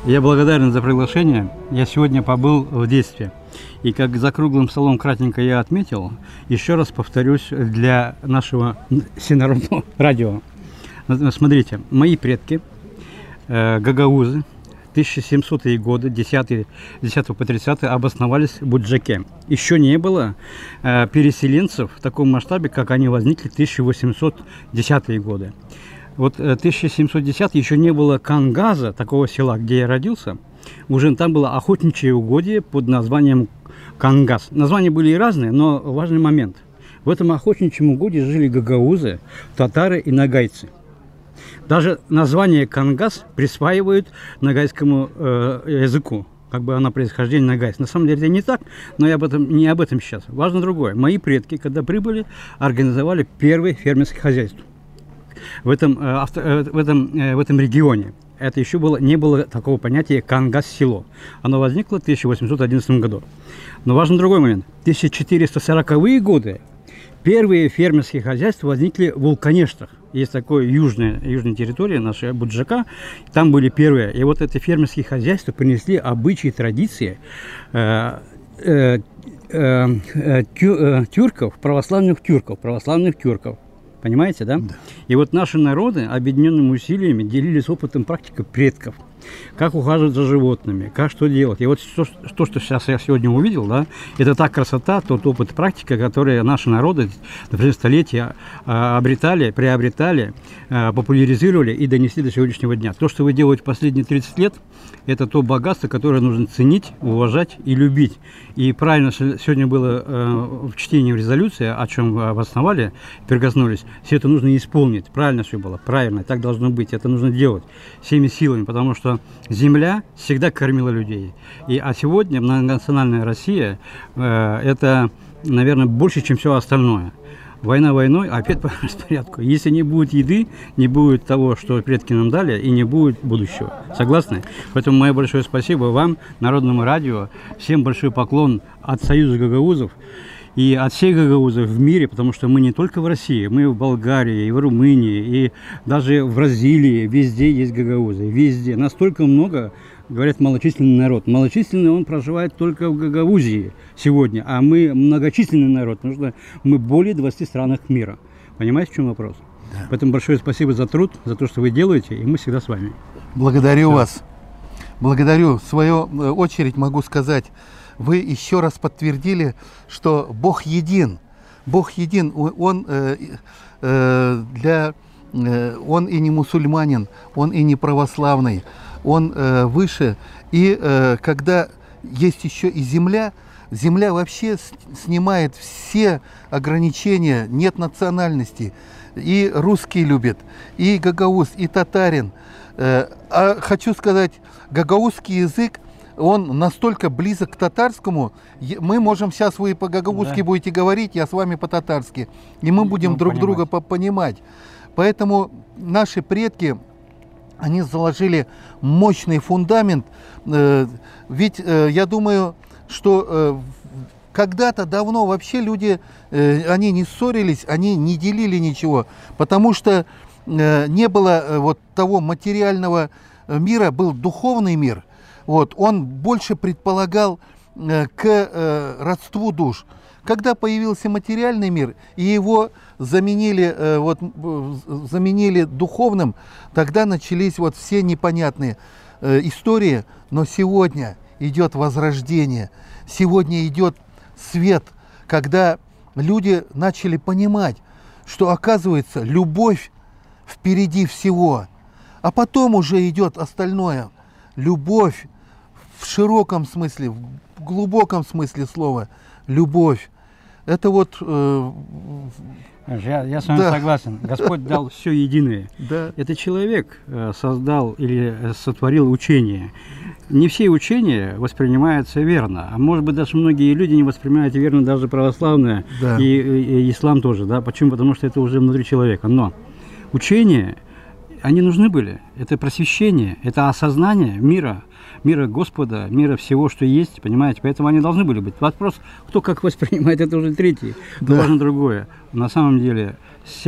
Я благодарен за приглашение. Я сегодня побыл в детстве. И как за круглым столом кратенько я отметил, еще раз повторюсь для нашего всенародного радио. Смотрите, мои предки, гагаузы, 1700-е годы, 10 по 30 обосновались в Буджаке. Еще не было переселенцев в таком масштабе, как они возникли в 1810-е годы. Вот 1710 еще не было Кангаза, такого села, где я родился. Уже там было охотничье угодье под названием Кангаз. Названия были и разные, но важный момент. В этом охотничьем угодье жили гагаузы, татары и нагайцы. Даже название Кангаз присваивают нагайскому языку. Как бы оно происхождение нагайц. На самом деле это не так, но я не об этом сейчас. Важно другое. Мои предки, когда прибыли, организовали первое фермерское хозяйство в этом регионе. Это еще не было такого понятия Кангаз-село. Оно возникло в 1811 году. Но важен другой момент. В 1440-е годы первые фермерские хозяйства возникли в Вулканештах. Есть такая южная территория, наша Буджака. Там были первые. И вот эти фермерские хозяйства принесли обычаи, традиции тюрков, православных тюрков. Понимаете, да? Да. И вот наши народы объединенными усилиями делились опытом практикой предков. Как ухаживать за животными, как что делать. И вот то, что сейчас я сегодня увидел, да, это та красота, тот опыт, практика, которые наши народы, например, столетия приобретали, популяризировали и донесли до сегодняшнего дня. То, что вы делаете последние 30 лет, это то богатство, которое нужно ценить, уважать и любить. И правильно сегодня было в чтении резолюции, о чем вы обосновали, прикоснулись, все это нужно исполнить. Правильно все было, правильно, так должно быть, это нужно делать всеми силами, потому что земля всегда кормила людей. А сегодня многонациональная Россия это, наверное, больше, чем все остальное. Война войной, а опять по распорядку. Если не будет еды, не будет того, что предки нам дали, и не будет будущего. Согласны? Поэтому мое большое спасибо вам, Народному радио. Всем большой поклон от Союза гагаузов и от всех гагаузов в мире, потому что мы не только в России, мы в Болгарии, и в Румынии, и даже в Бразилии. Везде есть гагаузы. Везде. Настолько много. Говорят, малочисленный народ. Малочисленный он проживает только в Гагаузии сегодня, а мы многочисленный народ, потому что мы более 20 странах мира. Понимаете, в чем вопрос? Да. Поэтому большое спасибо за труд, за то, что вы делаете, и мы всегда с вами. Благодарю вас. Благодарю. В свою очередь могу сказать, вы еще раз подтвердили, что Бог един. Бог един. Он и не мусульманин, он и не православный. Он выше, и когда есть еще и земля, земля вообще снимает все ограничения, нет национальности, и русский любит, и гагауз, и татарин. А хочу сказать, гагаузский язык, он настолько близок к татарскому, мы можем сейчас, вы по-гагаузски будете говорить, я с вами по-татарски, и мы будем друг друга понимать. Поэтому наши предки, они заложили мощный фундамент, ведь я думаю, что когда-то давно вообще люди, они не ссорились, они не делили ничего, потому что не было вот того материального мира, был духовный мир, вот, он больше предполагал к родству душ. Когда появился материальный мир, и его заменили духовным, тогда начались вот все непонятные истории. Но сегодня идет возрождение, сегодня идет свет, когда люди начали понимать, что, оказывается, любовь впереди всего, а потом уже идет остальное. Любовь в широком смысле, в глубоком смысле слова, любовь. Это вот... Я с вами согласен. Господь дал все единое. Да. Это человек создал или сотворил учение. Не все учения воспринимаются верно. А может быть, даже многие люди не воспринимают верно даже православное, и ислам тоже. Да? Почему? Потому что это уже внутри человека. Но учения, они нужны были. Это просвещение, это осознание мира Господа, мира всего, что есть, понимаете, поэтому они должны были быть. Вопрос, кто как воспринимает, это уже третий, но важно другое. На самом деле, вся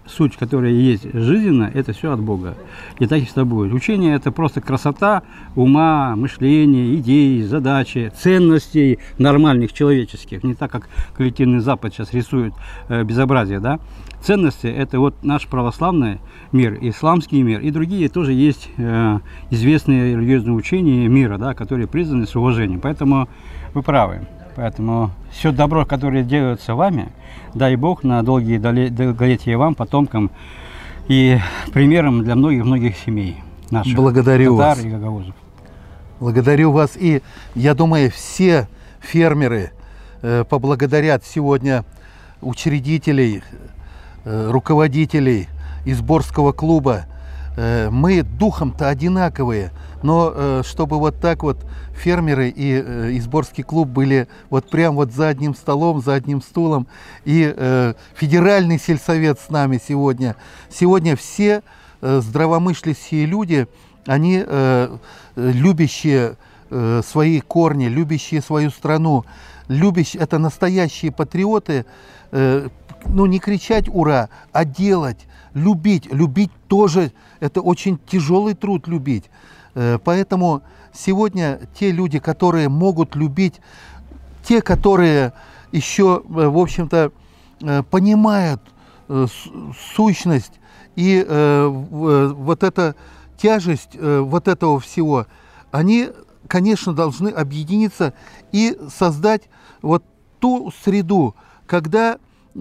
суть, которая есть жизненно, это все от Бога. И так и всегда будет. Учение – это просто красота ума, мышления, идей, задачи, ценностей нормальных, человеческих. Не так, как коллективный Запад сейчас рисует безобразие, да? Ценности – это вот наш православный мир, исламский мир, и другие тоже есть известные религиозные учения мира, да, которые признаны с уважением. Поэтому вы правы. Поэтому все добро, которое делается вами, дай Бог на долгие долголетия вам, потомкам, и примером для многих-многих семей наших. Благодарю татар вас. И гагаузов. Благодарю вас. И я думаю, все фермеры поблагодарят сегодня учредителей, руководителей Изборского клуба. Мы духом-то одинаковые, но чтобы вот так вот фермеры и Изборский клуб были вот прям вот за одним столом, за одним стулом, и федеральный сельсовет с нами сегодня. Сегодня все здравомыслящие люди, они любящие свои корни, любящие свою страну, любящие, это настоящие патриоты, ну не кричать «ура», а делать, любить. Любить тоже, это очень тяжелый труд любить. Поэтому сегодня те люди, которые могут любить, те, которые еще, в общем-то, понимают сущность и вот эта тяжесть вот этого всего, они, конечно, должны объединиться и создать вот ту среду, когда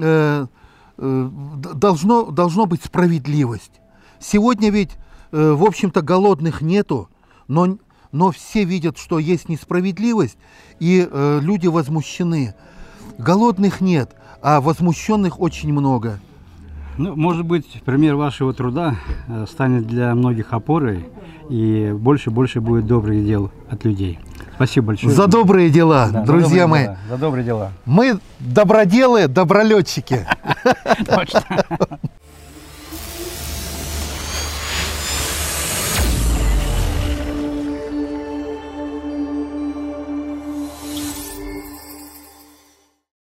должно быть справедливость. Сегодня ведь, в общем-то, голодных нету, но все видят, что есть несправедливость, и люди возмущены. Голодных нет, а возмущенных очень много. Ну, может быть, пример вашего труда станет для многих опорой, и больше будет добрых дел от людей. Спасибо большое. За добрые дела, да, друзья мои. За добрые дела. Мы доброделы, добролетчики. Точно.